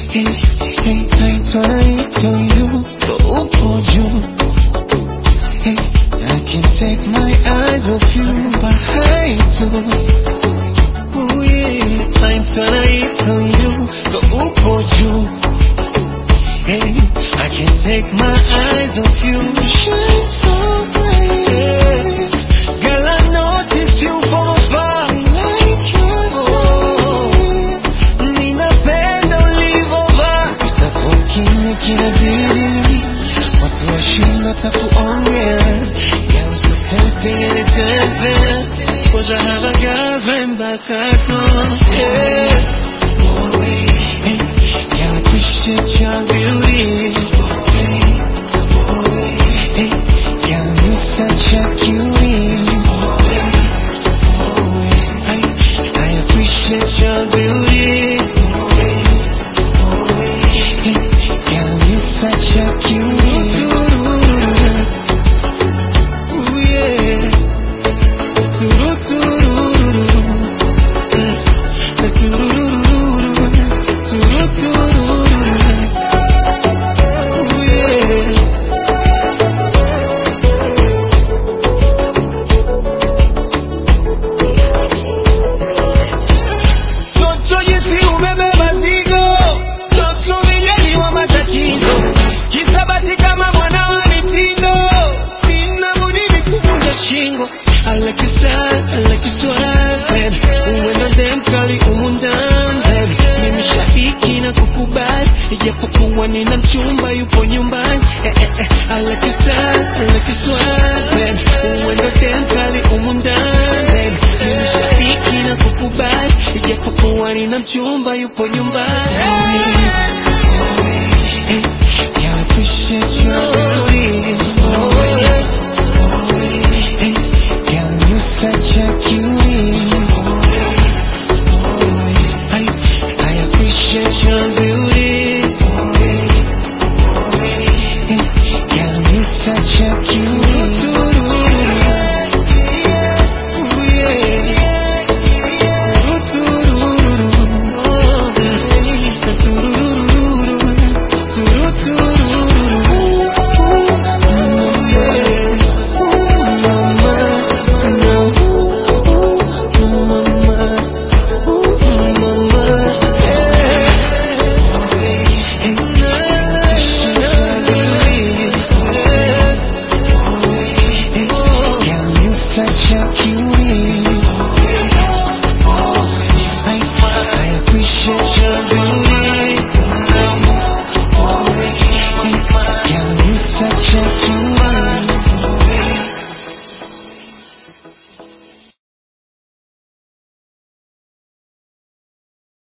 Hey, hey, naitwa you, so uko juu. Hey, I can't take my eyes off you, but I do. Ooh yeah, naitwa you, so uko juu. Hey, I can't take my eyes off you. You shine so bright. Girl, I notice you from afar. I like your style. Ninapenda ulivovaa. Utakuwa kimya kinazidi. Watu washinda takuongea. You're so tempting and it's unfair. 'Cause I have a girlfriend back at home. Yeah. Hey, yeah, I appreciate your beauty. Hey, girl, you're such a cutie. I appreciate your beauty. Hey, girl, you're such a cutie. Ooh yeah. Tururururu. Tururururu. Tururururu. Ooh yeah. Toto jinsi umebeba zigo, toto milioni wa matatizo, kisabati kama mwana wa mitindo, sina budi nikuvunja shingo. I like your style, I like your swag, baby. Uwendo dem kali umundani, baby. Mimi shabiki na kukubali, ijapokuwa nina mchumba yupo nyumbani. I like your style, I like your swag, baby. Uwendo dem kali umundani, baby. Mimi shabiki na kukubali, ijapokuwa nina mchumba yupo nyumbani. Hey, yeah, I appreciate your beauty. Hey, girl, you're such a cutie. I appreciate your beauty. Hey, girl, you're such a cutie. Ooh yeah. Hey,